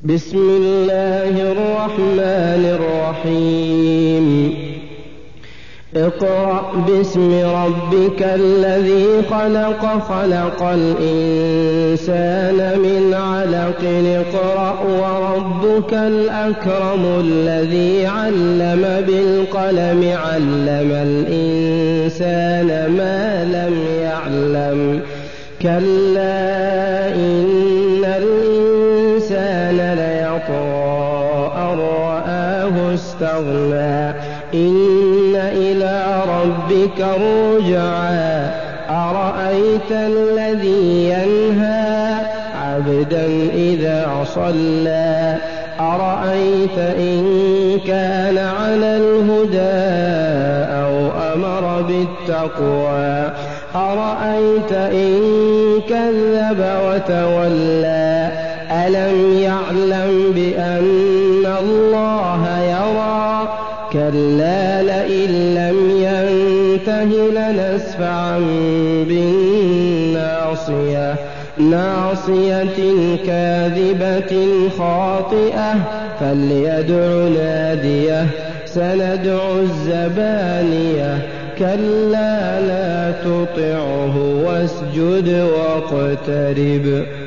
بسم الله الرحمن الرحيم اقرأ باسم ربك الذي خلق خلق الإنسان من علق اقرأ وربك الأكرم الذي علم بالقلم علم الإنسان ما لم يعلم كلا إن الإنسان ليطغى أن رآه استغنى إن إلى ربك الرجعى أرأيت الذي ينهى عبدا إذا صلى أرأيت إن كان على الهدى أو أمر بالتقوى أرأيت إن كذب وتولى ألم يعلم بأن الله يرى كلا لئن لم ينته لنسفعا بالناصية ناصية كاذبة خاطئة فليدع ناديه سندع الزبانية كلا لا تطعه واسجد واقترب